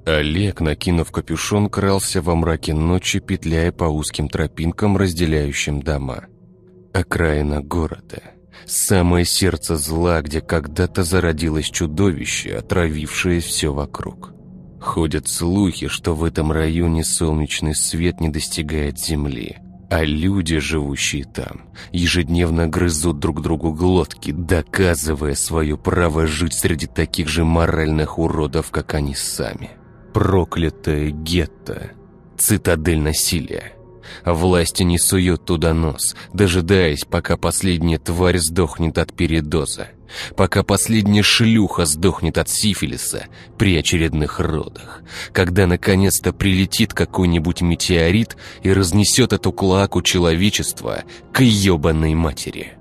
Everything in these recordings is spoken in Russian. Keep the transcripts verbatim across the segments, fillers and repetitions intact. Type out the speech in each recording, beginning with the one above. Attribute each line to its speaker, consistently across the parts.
Speaker 1: Олег, накинув капюшон, крался во мраке ночи, петляя по узким тропинкам, разделяющим дома. Окраина города. Самое сердце зла, где когда-то зародилось чудовище, отравившее все вокруг. Ходят слухи, что в этом районе солнечный свет не достигает земли, а люди, живущие там, ежедневно грызут друг другу глотки, доказывая свое право жить среди таких же моральных уродов, как они сами. Проклятое гетто, цитадель насилия. Власти не суют туда нос, дожидаясь, пока последняя тварь сдохнет от передоза, пока последняя шлюха сдохнет от сифилиса при очередных родах, когда наконец-то прилетит какой-нибудь метеорит и разнесет эту клоаку человечества к ебаной матери.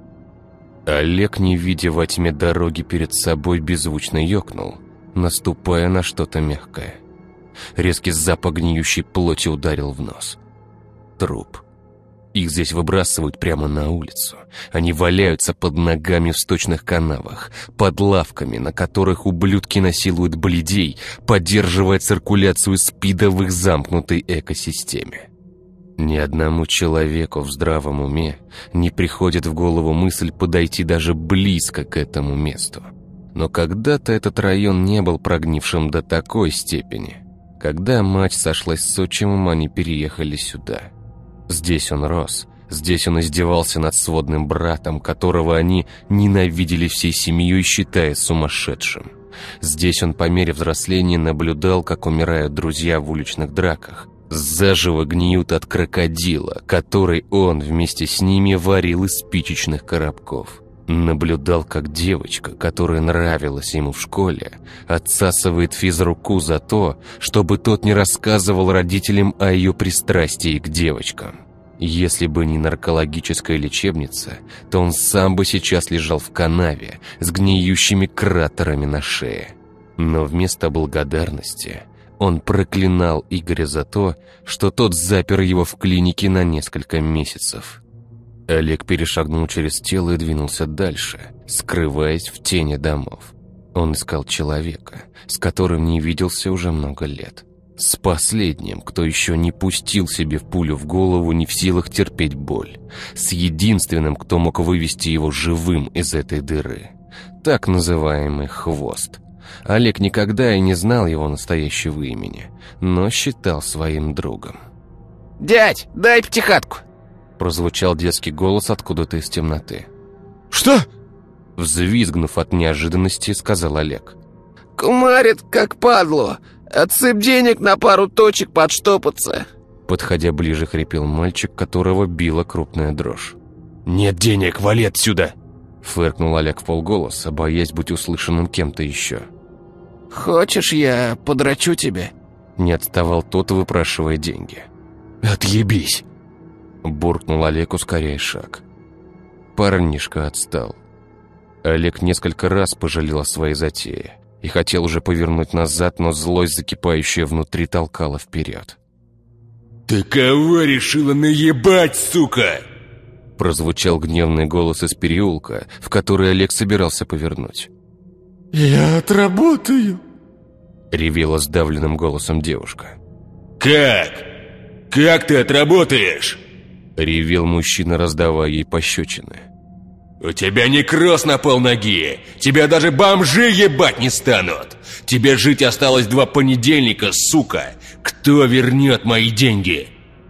Speaker 1: Олег, не видя во тьме дороги перед собой, беззвучно ёкнул, наступая на что-то мягкое. Резкий запах гниющей плоти ударил в нос. Труп. Их здесь выбрасывают прямо на улицу. Они валяются под ногами в сточных канавах, под лавками, на которых ублюдки насилуют блядей, поддерживая циркуляцию СПИДа в их замкнутой экосистеме. Ни одному человеку в здравом уме не приходит в голову мысль подойти даже близко к этому месту. Но когда-то этот район не был прогнившим до такой степени. Когда мать сошлась с отчимом, они переехали сюда. Здесь он рос, здесь он издевался над сводным братом, которого они ненавидели всей семьей, считая сумасшедшим. Здесь он по мере взросления наблюдал, как умирают друзья в уличных драках, заживо гниют от крокодила, который он вместе с ними варил из спичечных коробков. Наблюдал, как девочка, которая нравилась ему в школе, отсасывает физруку за то, чтобы тот не рассказывал родителям о ее пристрастии к девочкам. Если бы не наркологическая лечебница, то он сам бы сейчас лежал в канаве с гниющими кратерами на шее. Но вместо благодарности он проклинал Игоря за то, что тот запер его в клинике на несколько месяцев. Олег перешагнул через тело и двинулся дальше, скрываясь в тени домов. Он искал человека, с которым не виделся уже много лет. С последним, кто еще не пустил себе в пулю в голову, не в силах терпеть боль. С единственным, кто мог вывести его живым из этой дыры. Так называемый хвост. Олег никогда и не знал его настоящего имени, но считал своим другом.
Speaker 2: «Дядь, дай пятихатку!»
Speaker 1: Прозвучал детский голос откуда-то из темноты.
Speaker 3: «Что?»
Speaker 1: Взвизгнув от неожиданности, сказал Олег.
Speaker 2: «Кумарит, как падло! Отсыпь денег на пару точек подштопаться!»
Speaker 1: Подходя ближе, хрипел мальчик, которого била крупная дрожь.
Speaker 3: «Нет денег, вали отсюда!»
Speaker 1: Фыркнул Олег вполголоса, боясь быть услышанным кем-то еще.
Speaker 2: «Хочешь, я подрачу тебя?»
Speaker 1: Не отставал тот, выпрашивая деньги.
Speaker 3: «Отъебись!»
Speaker 1: Буркнул Олег, ускоряя шаг. Парнишка отстал. Олег несколько раз пожалел о своей затее и хотел уже повернуть назад, но злость, закипающая внутри, толкала вперед.
Speaker 3: «Ты кого решила наебать, сука?»
Speaker 1: Прозвучал гневный голос из переулка, в который Олег собирался повернуть.
Speaker 3: «Я отработаю!»
Speaker 1: Ревела сдавленным голосом девушка.
Speaker 3: «Как? Как ты отработаешь?»
Speaker 1: Ревел мужчина, раздавая ей пощечины.
Speaker 3: «У тебя некроз на полноги! Тебя даже бомжи ебать не станут! Тебе жить осталось два понедельника, сука! Кто вернет мои деньги?»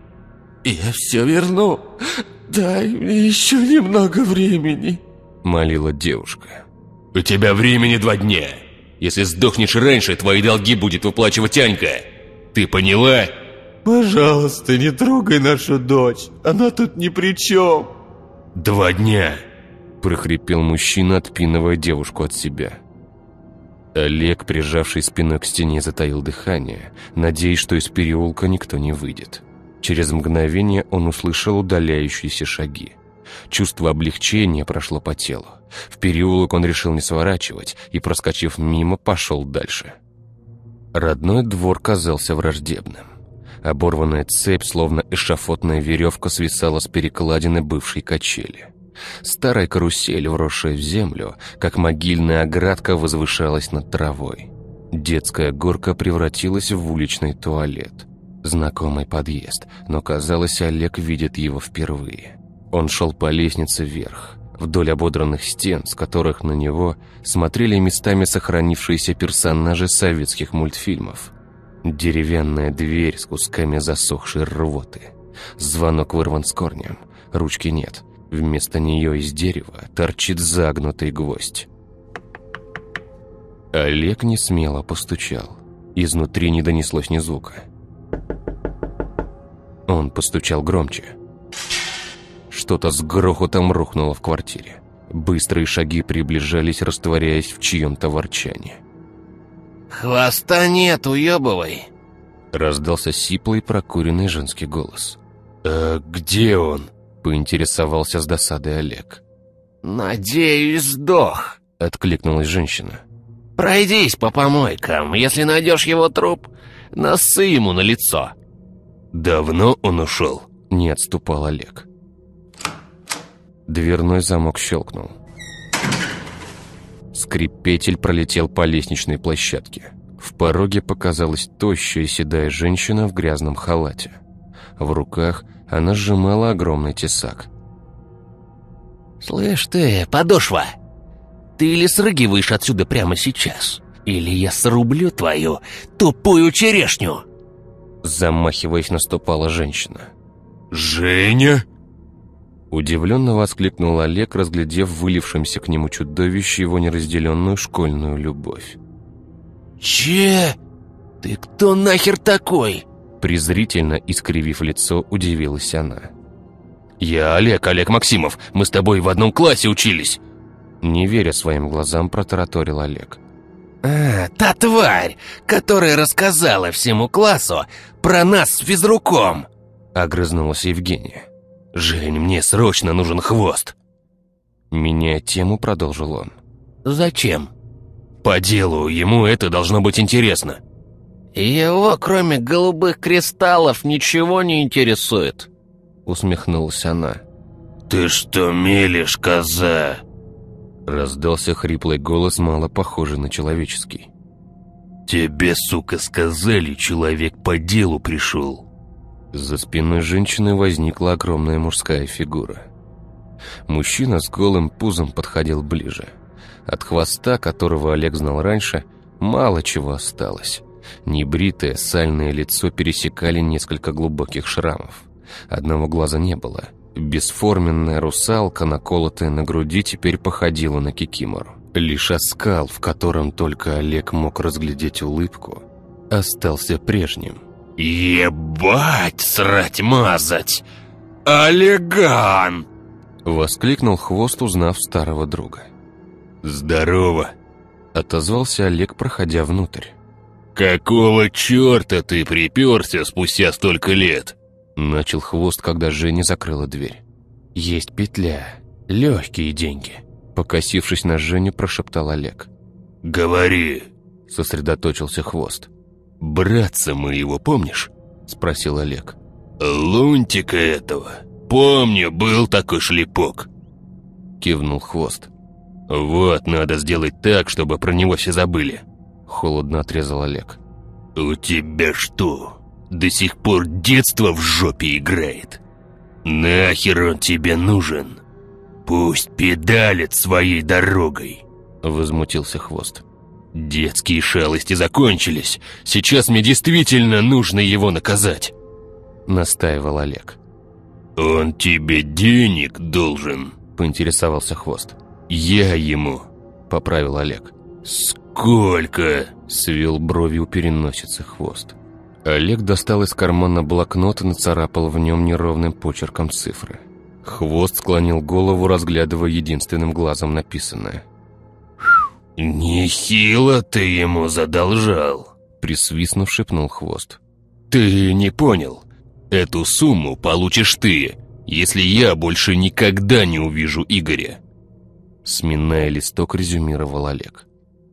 Speaker 2: «Я все верну! Дай мне еще немного времени!»
Speaker 1: Молила девушка.
Speaker 3: «У тебя времени два дня! Если сдохнешь раньше, твои долги будет выплачивать Анька! Ты поняла?»
Speaker 2: «Пожалуйста, не трогай нашу дочь! Она тут ни при чем!»
Speaker 3: «Два дня!»
Speaker 1: Прохрипел мужчина, отпинывая девушку от себя. Олег, прижавший спиной к стене, затаил дыхание, надеясь, что из переулка никто не выйдет. Через мгновение он услышал удаляющиеся шаги. Чувство облегчения прошло по телу. В переулок он решил не сворачивать и, проскочив мимо, пошел дальше. Родной двор казался враждебным. Оборванная цепь, словно эшафотная веревка, свисала с перекладины бывшей качели. Старая карусель, вросшая в землю, как могильная оградка, возвышалась над травой. Детская горка превратилась в уличный туалет. Знакомый подъезд, но, казалось, Олег видит его впервые. Он шел по лестнице вверх, вдоль ободранных стен, с которых на него смотрели местами сохранившиеся персонажи советских мультфильмов. Деревянная дверь с кусками засохшей рвоты. Звонок вырван с корнем, ручки нет. Вместо нее из дерева торчит загнутый гвоздь. Олег несмело постучал. Изнутри не донеслось ни звука. Он постучал громче. Что-то с грохотом рухнуло в квартире. Быстрые шаги приближались, растворяясь в чьем-то ворчании.
Speaker 2: «Хвоста нет, уебывай!»
Speaker 1: Раздался сиплый прокуренный женский голос.
Speaker 3: «А где он?»
Speaker 1: — поинтересовался с досадой Олег.
Speaker 2: «Надеюсь, сдох»,
Speaker 1: — откликнулась женщина.
Speaker 2: «Пройдись по помойкам. Если найдешь его труп, носы ему на лицо».
Speaker 3: «Давно он ушел?»
Speaker 1: — не отступал Олег. Дверной замок щелкнул. Скрип петель пролетел по лестничной площадке. В пороге показалась тощая седая женщина в грязном халате. В руках она сжимала огромный тесак.
Speaker 2: «Слышь ты, подошва, ты или срыгиваешь отсюда прямо сейчас, или я срублю твою тупую черешню!»
Speaker 1: Замахиваясь, наступала женщина.
Speaker 3: «Женя?»
Speaker 1: Удивленно воскликнул Олег, разглядев вылившемся к нему чудовище его неразделенную школьную любовь.
Speaker 2: «Че? Ты кто нахер такой?»
Speaker 1: Презрительно искривив лицо, удивилась она.
Speaker 3: «Я Олег, Олег Максимов. Мы с тобой в одном классе учились!»
Speaker 1: Не веря своим глазам, протараторил Олег.
Speaker 2: «А, та тварь, которая рассказала всему классу про нас с физруком!»
Speaker 1: Огрызнулась Евгения.
Speaker 3: «Жень, мне срочно нужен хвост!»
Speaker 1: Меняя тему, продолжил он.
Speaker 2: «Зачем?»
Speaker 3: «По делу, ему это должно быть интересно».
Speaker 2: «Его, кроме голубых кристаллов, ничего не интересует», —
Speaker 1: усмехнулась она.
Speaker 3: «Ты что мелешь, коза?»
Speaker 1: Раздался хриплый голос, мало похожий на человеческий.
Speaker 3: «Тебе, сука, сказали, человек по делу пришел».
Speaker 1: За спиной женщины возникла огромная мужская фигура. Мужчина с голым пузом подходил ближе. От хвоста, которого Олег знал раньше, мало чего осталось. Небритое, сальное лицо пересекали несколько глубоких шрамов. Одного глаза не было. Бесформенная русалка, наколотая на груди, теперь походила на кикимору. Лишь оскал, в котором только Олег мог разглядеть улыбку, остался прежним.
Speaker 3: «Ебать, срать-мазать! Олеган!»
Speaker 1: — воскликнул Хвост, узнав старого друга.
Speaker 3: «Здорово!»
Speaker 1: — отозвался Олег, проходя внутрь.
Speaker 3: «Какого черта ты приперся спустя столько лет?»
Speaker 1: — начал Хвост, когда Женя закрыла дверь. «Есть петля. Легкие деньги», — покосившись на Женю, прошептал Олег.
Speaker 3: «Говори!»
Speaker 1: — сосредоточился Хвост.
Speaker 3: «Братца моего помнишь?»
Speaker 1: — спросил Олег.
Speaker 3: «Лунтика этого. Помню, был такой шлепок».
Speaker 1: Кивнул Хвост.
Speaker 3: «Вот, надо сделать так, чтобы про него все забыли»,
Speaker 1: — холодно отрезал Олег.
Speaker 3: «У тебя что, до сих пор детство в жопе играет? Нахер он тебе нужен? Пусть педалит своей дорогой», —
Speaker 1: возмутился Хвост.
Speaker 3: «Детские шалости закончились. Сейчас мне действительно нужно его наказать»,
Speaker 1: — настаивал Олег.
Speaker 3: «Он тебе денег должен»,
Speaker 1: — поинтересовался Хвост.
Speaker 3: «Я ему»,
Speaker 1: — поправил Олег.
Speaker 3: «Сколько?»
Speaker 1: — свел брови у переносицы Хвост. Олег достал из кармана блокнот и нацарапал в нем неровным почерком цифры. Хвост склонил голову, разглядывая единственным глазом написанное.
Speaker 3: «Нехило ты ему задолжал»,
Speaker 1: — присвистнув, шепнул Хвост.
Speaker 3: «Ты не понял. Эту сумму получишь ты, если я больше никогда не увижу Игоря».
Speaker 1: Сминая листок, резюмировал Олег.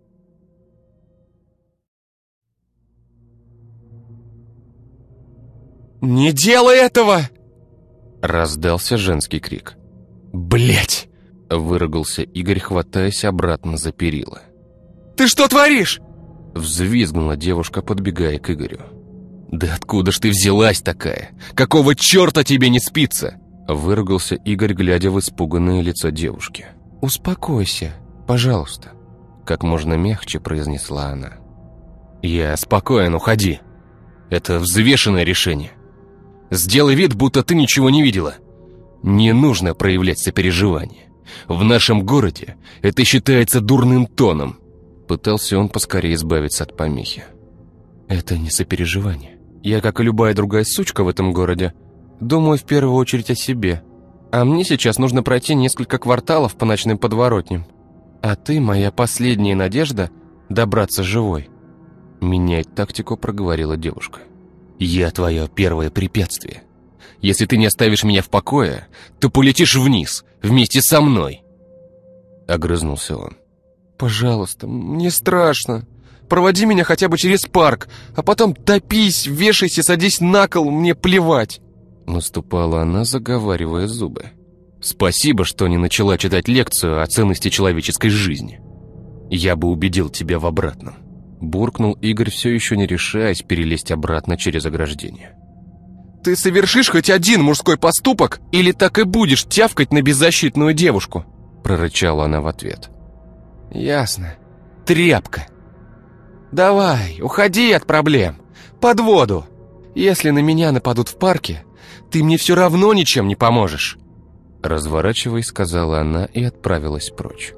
Speaker 2: «Не делай этого!»
Speaker 1: Раздался женский крик.
Speaker 2: «Блядь!»
Speaker 1: Выругался Игорь, хватаясь обратно за перила.
Speaker 2: «Ты что творишь?»
Speaker 1: Взвизгнула девушка, подбегая к Игорю. «Да откуда ж ты взялась такая? Какого черта тебе не спится?» Выругался Игорь, глядя в испуганное лицо девушки. «Успокойся, пожалуйста», — как можно мягче произнесла она. «Я спокоен, уходи. Это взвешенное решение. Сделай вид, будто ты ничего не видела. Не нужно проявлять сопереживание. В нашем городе это считается дурным тоном». Пытался он поскорее избавиться от помехи. «Это не сопереживание. Я, как и любая другая сучка в этом городе, думаю в первую очередь о себе. А мне сейчас нужно пройти несколько кварталов по ночным подворотням. А ты моя последняя надежда добраться живой». Менять тактику проговорила девушка. «Я твое первое препятствие. Если ты не оставишь меня в покое, то полетишь вниз вместе со мной». Огрызнулся он. «Пожалуйста, мне страшно. Проводи меня хотя бы через парк, а потом топись, вешайся, садись на кол, мне плевать». Наступала она, заговаривая зубы. «Спасибо, что не начала читать лекцию о ценности человеческой жизни. Я бы убедил тебя в обратном». Буркнул Игорь, все еще не решаясь перелезть обратно через ограждение. «Ты совершишь хоть один мужской поступок, или так и будешь тявкать на беззащитную девушку?» Прорычала она в ответ. «Ясно. Тряпка. Давай, уходи от проблем. Под воду. Если на меня нападут в парке, ты мне все равно ничем не поможешь». Разворачиваясь, сказала она и отправилась прочь.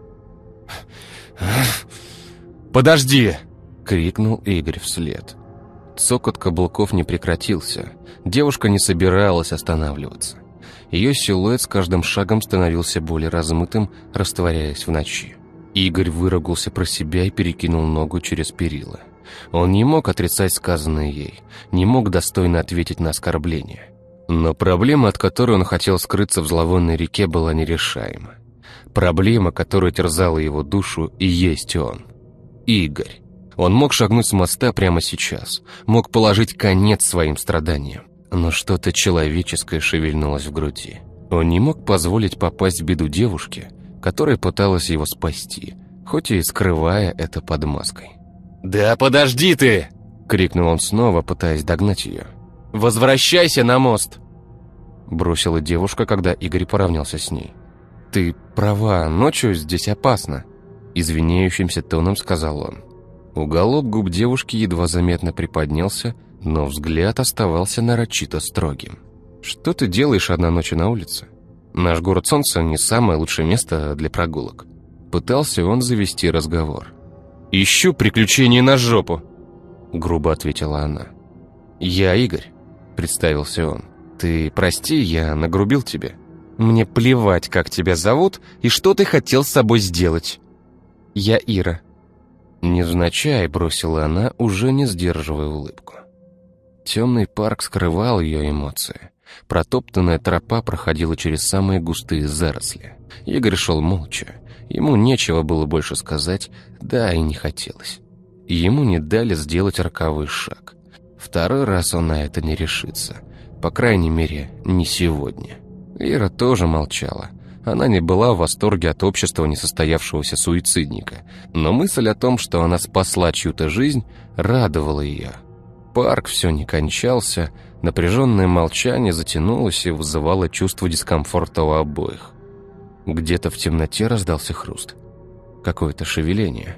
Speaker 1: «Подожди!» — крикнул Игорь вслед. Цокот каблуков не прекратился. Девушка не собиралась останавливаться. Ее силуэт с каждым шагом становился более размытым, растворяясь в ночи. Игорь выругался про себя и перекинул ногу через перила. Он не мог отрицать сказанное ей, не мог достойно ответить на оскорбление. Но проблема, от которой он хотел скрыться в зловонной реке, была нерешаема. Проблема, которая терзала его душу, и есть он. Игорь. Он мог шагнуть с моста прямо сейчас, мог положить конец своим страданиям. Но что-то человеческое шевельнулось в груди. Он не мог позволить попасть в беду девушке, которая пыталась его спасти, хоть и скрывая это под маской. «Да подожди ты!» — крикнул он снова, пытаясь догнать ее. «Возвращайся на мост!» Бросила девушка, когда Игорь поравнялся с ней. «Ты права, ночью здесь опасно», — извиняющимся тоном сказал он. Уголок губ девушки едва заметно приподнялся, но взгляд оставался нарочито строгим. «Что ты делаешь одна ночью на улице? Наш город солнца не самое лучшее место для прогулок». Пытался он завести разговор. «Ищу приключения на жопу», — грубо ответила она. «Я Игорь», — представился он. «Ты прости, я нагрубил тебе. Мне плевать, как тебя зовут и что ты хотел с собой сделать. Я Ира». Невзначай бросила она, уже не сдерживая улыбку. Темный парк скрывал ее эмоции. Протоптанная тропа проходила через самые густые заросли. Игорь шел молча. Ему нечего было больше сказать, да и не хотелось. Ему не дали сделать роковой шаг. Второй раз он на это не решится. По крайней мере, не сегодня. Ира тоже молчала. Она не была в восторге от общества несостоявшегося суицидника, но мысль о том, что она спасла чью-то жизнь, радовала ее. Парк все не кончался, напряженное молчание затянулось и вызывало чувство дискомфорта у обоих. Где-то в темноте раздался хруст. Какое-то шевеление.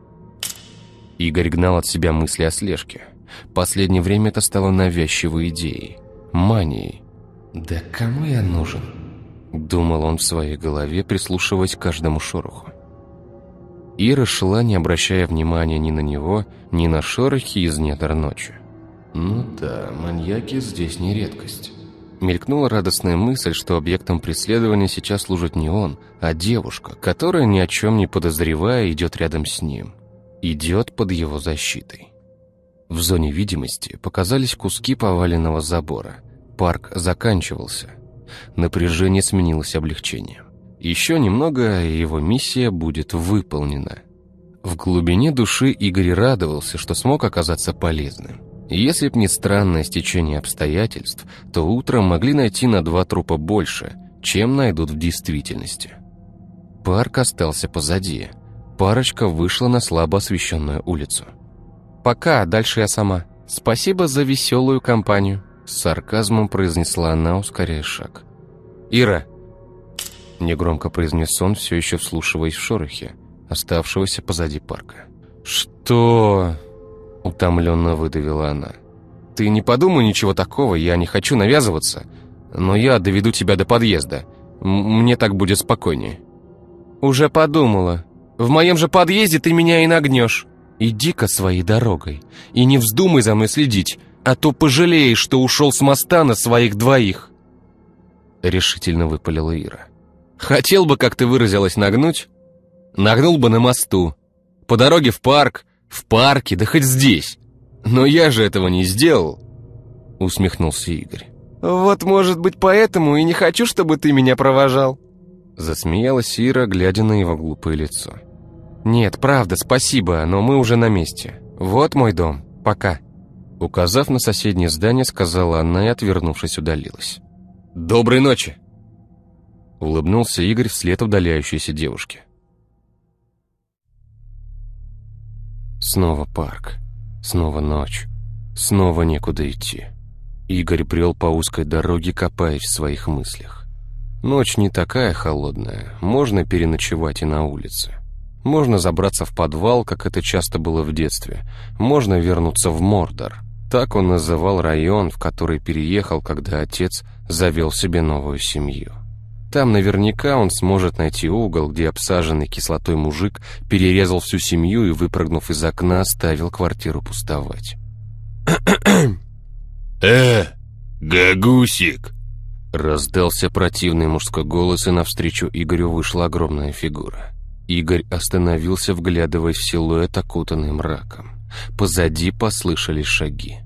Speaker 1: Игорь гнал от себя мысли о слежке. В последнее время это стало навязчивой идеей, манией. «Да кому я нужен?» — думал он в своей голове, прислушиваясь к каждому шороху. Ира шла, не обращая внимания ни на него, ни на шорохи из недр ночи. «Ну да, маньяки здесь не редкость». Мелькнула радостная мысль, что объектом преследования сейчас служит не он, а девушка, которая, ни о чем не подозревая, идет рядом с ним. Идет под его защитой. В зоне видимости показались куски поваленного забора. Парк заканчивался. Напряжение сменилось облегчением. Еще немного, и его миссия будет выполнена. В глубине души Игорь радовался, что смог оказаться полезным. Если б не странное стечение обстоятельств, то утром могли найти на два трупа больше, чем найдут в действительности. Парк остался позади. Парочка вышла на слабо освещенную улицу. «Пока, дальше я сама. Спасибо за веселую компанию», — с сарказмом произнесла она, ускоряя шаг. «Ира!» — негромко произнес он, все еще вслушиваясь в шорохи, оставшегося позади парка. «Что?» — утомленно выдавила она. «Ты не подумай ничего такого, я не хочу навязываться, но я доведу тебя до подъезда. М- мне так будет спокойнее». «Уже подумала. В моем же подъезде ты меня и нагнешь. Иди-ка своей дорогой и не вздумай за мной следить, а то пожалеешь, что ушел с моста на своих двоих», — решительно выпалила Ира. «Хотел бы, как ты выразилась, нагнуть? Нагнул бы на мосту. По дороге в парк, в парке, да хоть здесь. Но я же этого не сделал», — усмехнулся Игорь. «Вот, может быть, поэтому и не хочу, чтобы ты меня провожал», — засмеялась Ира, глядя на его глупое лицо. «Нет, правда, спасибо, но мы уже на месте. Вот мой дом. Пока». Указав на соседнее здание, сказала она и, отвернувшись, удалилась. «Доброй ночи!» — улыбнулся Игорь вслед удаляющейся девушке. Снова парк, снова ночь, снова некуда идти. Игорь брел по узкой дороге, копаясь в своих мыслях. Ночь не такая холодная, можно переночевать и на улице. Можно забраться в подвал, как это часто было в детстве. Можно вернуться в Мордор. Так он называл район, в который переехал, когда отец завел себе новую семью. Там наверняка он сможет найти угол, где обсаженный кислотой мужик перерезал всю семью и, выпрыгнув из окна, оставил квартиру пустовать.
Speaker 3: «Э, Гагусик!»
Speaker 1: Раздался противный мужской голос, и навстречу Игорю вышла огромная фигура. Игорь остановился, вглядываясь в силуэт, окутанный мраком. Позади послышались шаги.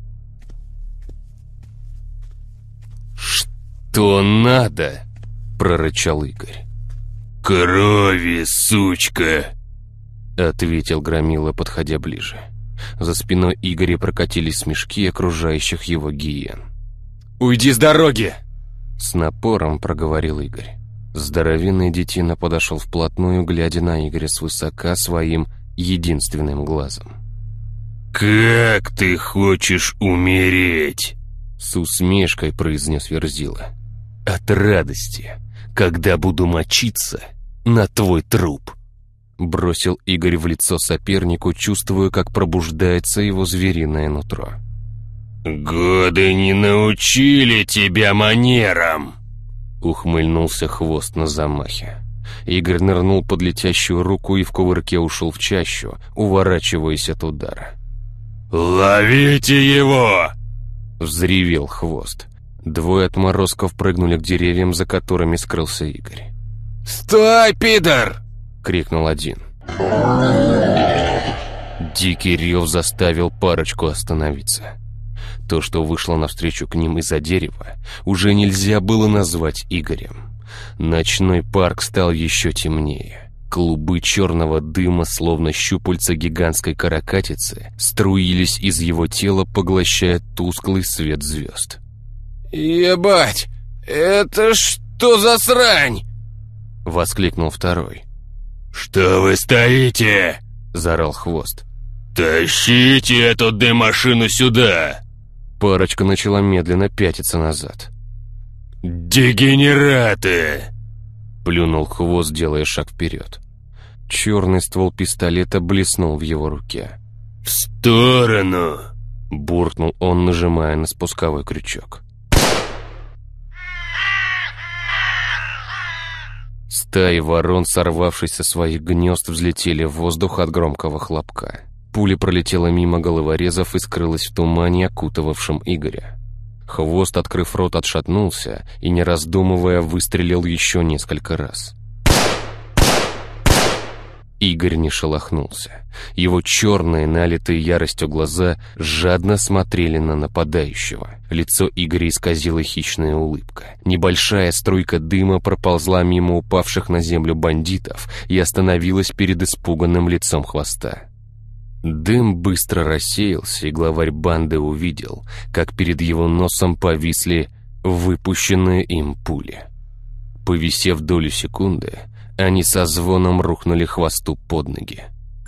Speaker 1: «Что надо?» — прорычал Игорь.
Speaker 3: «Крови, сучка!»
Speaker 1: — ответил Громила, подходя ближе. За спиной Игоря прокатились смешки окружающих его гиен. «Уйди с дороги!» — с напором проговорил Игорь. Здоровенный детина подошел вплотную, глядя на Игоря свысока своим единственным глазом.
Speaker 3: «Как ты хочешь умереть?»
Speaker 1: — с усмешкой произнес Верзила.
Speaker 2: «От радости, когда буду мочиться на твой труп»,
Speaker 1: — бросил Игорь в лицо сопернику, чувствуя, как пробуждается его звериное нутро.
Speaker 3: «Годы не научили тебя манерам!»
Speaker 1: — ухмыльнулся Хвост на замахе. Игорь нырнул под летящую руку и в кувырке ушел в чащу, уворачиваясь от удара.
Speaker 3: «Ловите его!»
Speaker 1: — взревел Хвост. Двое отморозков прыгнули к деревьям, за которыми скрылся Игорь.
Speaker 3: «Стой, пидор!»
Speaker 1: — крикнул один. Дикий рев заставил парочку остановиться. То, что вышло навстречу к ним из-за дерева, уже нельзя было назвать Игорем. Ночной парк стал еще темнее. Клубы черного дыма, словно щупальца гигантской каракатицы, струились из его тела, поглощая тусклый свет звезд.
Speaker 3: «Ебать! Это что за срань?»
Speaker 1: — воскликнул второй.
Speaker 3: «Что вы стоите?»
Speaker 1: — заорал Хвост.
Speaker 3: «Тащите эту дым-машину сюда!»
Speaker 1: Парочка начала медленно пятиться назад.
Speaker 3: «Дегенераты!»
Speaker 1: — плюнул Хвост, делая шаг вперед. Черный ствол пистолета блеснул в его руке.
Speaker 3: «В сторону!»
Speaker 1: — буркнул он, нажимая на спусковой крючок. Стаи ворон, сорвавшись со своих гнезд, взлетели в воздух от громкого хлопка. Пуля пролетела мимо головорезов и скрылась в тумане, окутывавшем Игоря. Хвост, открыв рот, отшатнулся и, не раздумывая, выстрелил еще несколько раз. Игорь не шелохнулся. Его черные, налитые яростью глаза жадно смотрели на нападающего. Лицо Игоря исказила хищная улыбка. Небольшая струйка дыма проползла мимо упавших на землю бандитов и остановилась перед испуганным лицом Хвоста. Дым быстро рассеялся, и главарь банды увидел, как перед его носом повисли выпущенные им пули. Повисев долю секунды, Они со звоном рухнули хвосту под ноги.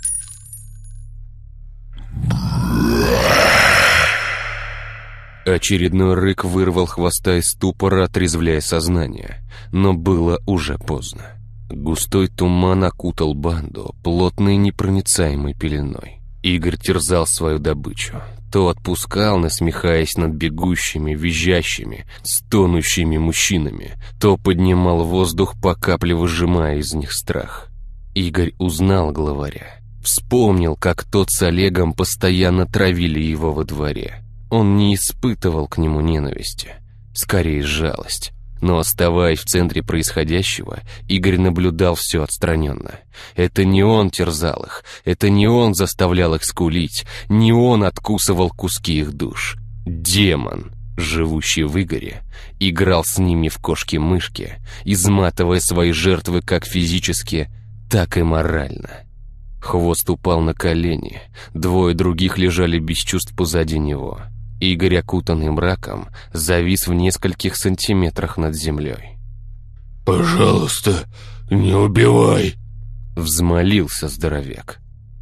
Speaker 1: Очередной рык вырвал хвоста из ступора, отрезвляя сознание, но было уже поздно. Густой туман окутал банду плотной непроницаемой пеленой. Игорь терзал свою добычу. То отпускал, насмехаясь над бегущими, визжащими, стонущими мужчинами, то поднимал воздух, по капле выжимая из них страх. Игорь узнал главаря. Вспомнил, как тот с Олегом постоянно травили его во дворе. Он не испытывал к нему ненависти, скорее жалость. Но, оставаясь в центре происходящего, Игорь наблюдал все отстраненно. Это не он терзал их, это не он заставлял их скулить, не он откусывал куски их душ. Демон, живущий в Игоре, играл с ними в кошки-мышки, изматывая свои жертвы как физически, так и морально. Хвост упал на колени, двое других лежали без чувств позади него. Игорь, окутанный мраком, завис в нескольких сантиметрах над землей.
Speaker 3: «Пожалуйста, не убивай!»
Speaker 1: — взмолился здоровяк.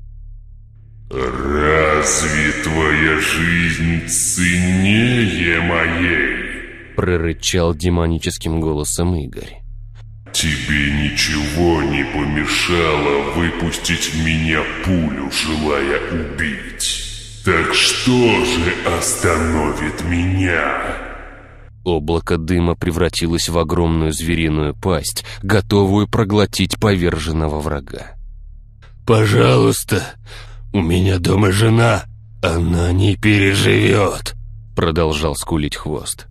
Speaker 4: «Разве твоя жизнь ценнее моей?» —
Speaker 1: прорычал демоническим голосом Игорь.
Speaker 4: «Тебе ничего не помешало выпустить в меня пулю, желая убить. Так что же остановит меня?»
Speaker 1: Облако дыма превратилось в огромную звериную пасть, готовую проглотить поверженного врага.
Speaker 3: «Пожалуйста, у меня дома жена, она не переживет», — продолжал скулить хвост.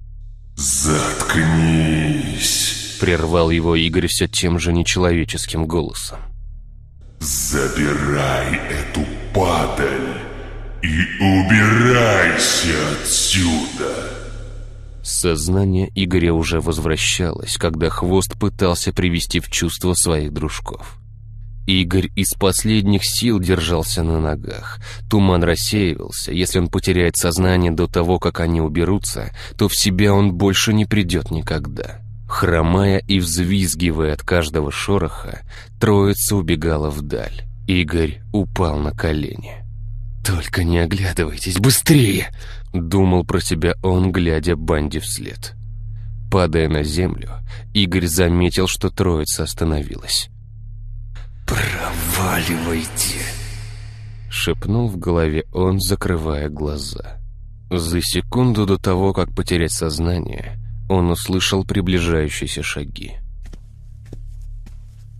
Speaker 4: «Заткнись»,
Speaker 1: — прервал его Игорь все тем же нечеловеческим голосом.
Speaker 4: «Забирай эту падаль и убирайся отсюда!»
Speaker 1: Сознание Игоря уже возвращалось, когда хвост пытался привести в чувство своих дружков. Игорь из последних сил держался на ногах. Туман рассеивался. Если он потеряет сознание до того, как они уберутся, то в себя он больше не придет никогда. Хромая и взвизгивая от каждого шороха, троица убегала вдаль. Игорь упал на колени. «Только не оглядывайтесь, быстрее!» — думал про себя он, глядя банде вслед. Падая на землю, Игорь заметил, что троица остановилась.
Speaker 3: «Проваливайте!»
Speaker 1: — шепнул в голове он, закрывая глаза. За секунду до того, как потерять сознание, он услышал приближающиеся шаги.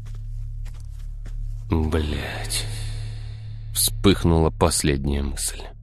Speaker 1: Блять! Вспыхнула последняя мысль.